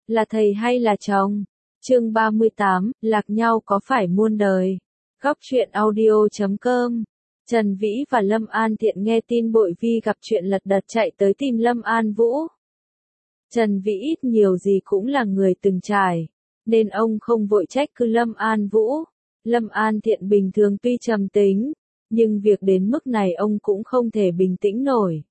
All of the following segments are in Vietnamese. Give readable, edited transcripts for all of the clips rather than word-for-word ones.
là thầy hay là chồng? Chương 38, lạc nhau có phải muôn đời. Góc truyện audio.com. Trần Vĩ và Lâm An Thiện nghe tin Bội Vi gặp chuyện lật đật chạy tới tìm Lâm An Vũ. Trần Vĩ ít nhiều gì cũng là người từng trải, nên ông không vội trách cứ Lâm An Vũ. Lâm An Thiện bình thường tuy trầm tính, nhưng việc đến mức này ông cũng không thể bình tĩnh nổi.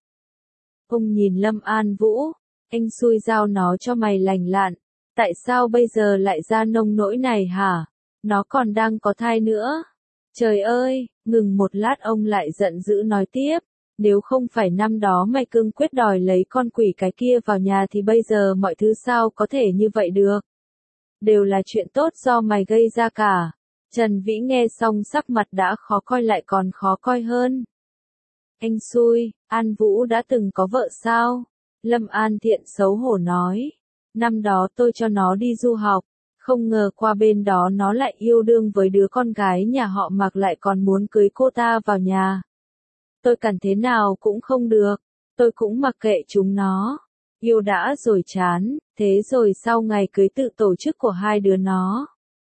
Ông nhìn Lâm An Vũ, anh xui giao nó cho mày lành lặn, tại sao bây giờ lại ra nông nỗi này hả? Nó còn đang có thai nữa. Trời ơi, ngừng một lát ông lại giận dữ nói tiếp, nếu không phải năm đó mày cương quyết đòi lấy con quỷ cái kia vào nhà thì bây giờ mọi thứ sao có thể như vậy được? Đều là chuyện tốt do mày gây ra cả. Trần Vĩ nghe xong sắc mặt đã khó coi lại còn khó coi hơn. Anh xui, An Vũ đã từng có vợ sao? Lâm An Thiện xấu hổ nói. Năm đó tôi cho nó đi du học, không ngờ qua bên đó nó lại yêu đương với đứa con gái nhà họ Mạc lại còn muốn cưới cô ta vào nhà. Tôi cản thế nào cũng không được, tôi cũng mặc kệ chúng nó. Yêu đã rồi chán, thế rồi sau ngày cưới tự tổ chức của hai đứa nó.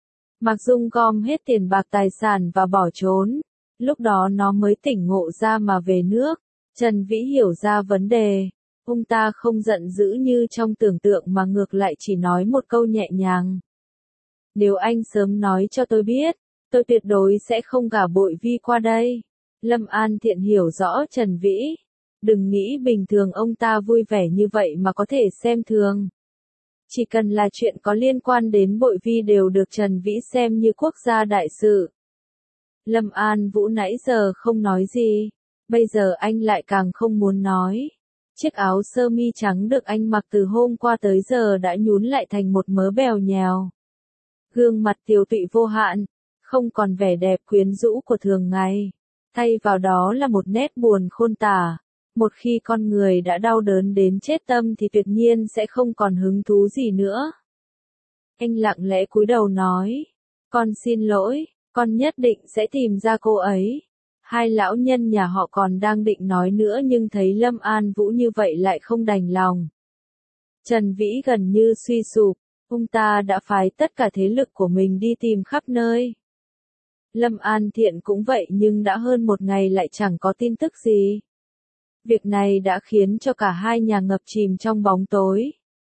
Mạc Dung gom hết tiền bạc tài sản và bỏ trốn. Lúc đó nó mới tỉnh ngộ ra mà về nước. Trần Vĩ hiểu ra vấn đề. Ông ta không giận dữ như trong tưởng tượng mà ngược lại chỉ nói một câu nhẹ nhàng. Nếu anh sớm nói cho tôi biết, tôi tuyệt đối sẽ không gả Bội Vi qua đây. Lâm An Thiện hiểu rõ Trần Vĩ. Đừng nghĩ bình thường ông ta vui vẻ như vậy mà có thể xem thường. Chỉ cần là chuyện có liên quan đến Bội Vi đều được Trần Vĩ xem như quốc gia đại sự. Lâm An Vũ nãy giờ không nói gì, bây giờ anh lại càng không muốn nói. Chiếc áo sơ mi trắng được anh mặc từ hôm qua tới giờ đã nhún lại thành một mớ bèo nhèo. Gương mặt tiều tụy vô hạn, không còn vẻ đẹp quyến rũ của thường ngày. Thay vào đó là một nét buồn khôn tả. Một khi con người đã đau đớn đến chết tâm thì tuyệt nhiên sẽ không còn hứng thú gì nữa. Anh lặng lẽ cúi đầu nói. Con xin lỗi, con nhất định sẽ tìm ra cô ấy. Hai lão nhân nhà họ còn đang định nói nữa nhưng thấy Lâm An Vũ như vậy lại không đành lòng. Trần Vĩ gần như suy sụp, ông ta đã phái tất cả thế lực của mình đi tìm khắp nơi. Lâm An Thiện cũng vậy nhưng đã hơn một ngày lại chẳng có tin tức gì. Việc này đã khiến cho cả hai nhà ngập chìm trong bóng tối.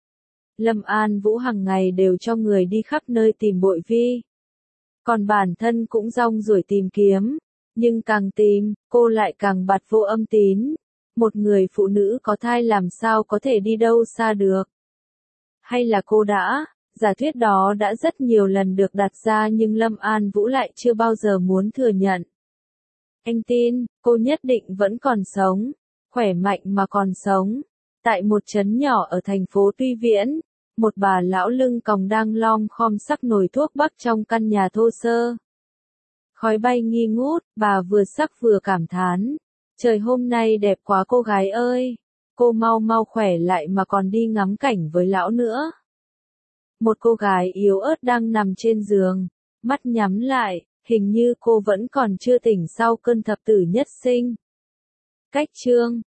Lâm An Vũ hàng ngày đều cho người đi khắp nơi tìm Bội Vi. Còn bản thân cũng rong ruổi tìm kiếm. Nhưng càng tìm, cô lại càng bặt vô âm tín. Một người phụ nữ có thai làm sao có thể đi đâu xa được. Hay là cô đã, giả thuyết đó đã rất nhiều lần được đặt ra nhưng Lâm An Vũ lại chưa bao giờ muốn thừa nhận. Anh tin, cô nhất định vẫn còn sống, khỏe mạnh mà còn sống. Tại một trấn nhỏ ở thành phố Tuy Viễn, một bà lão lưng còng đang lom khom sắc nồi thuốc bắc trong căn nhà thô sơ. Khói bay nghi ngút, bà vừa sắc vừa cảm thán. Trời hôm nay đẹp quá cô gái ơi, cô mau mau khỏe lại mà còn đi ngắm cảnh với lão nữa. Một cô gái yếu ớt đang nằm trên giường, mắt nhắm lại, hình như cô vẫn còn chưa tỉnh sau cơn thập tử nhất sinh. Cách chương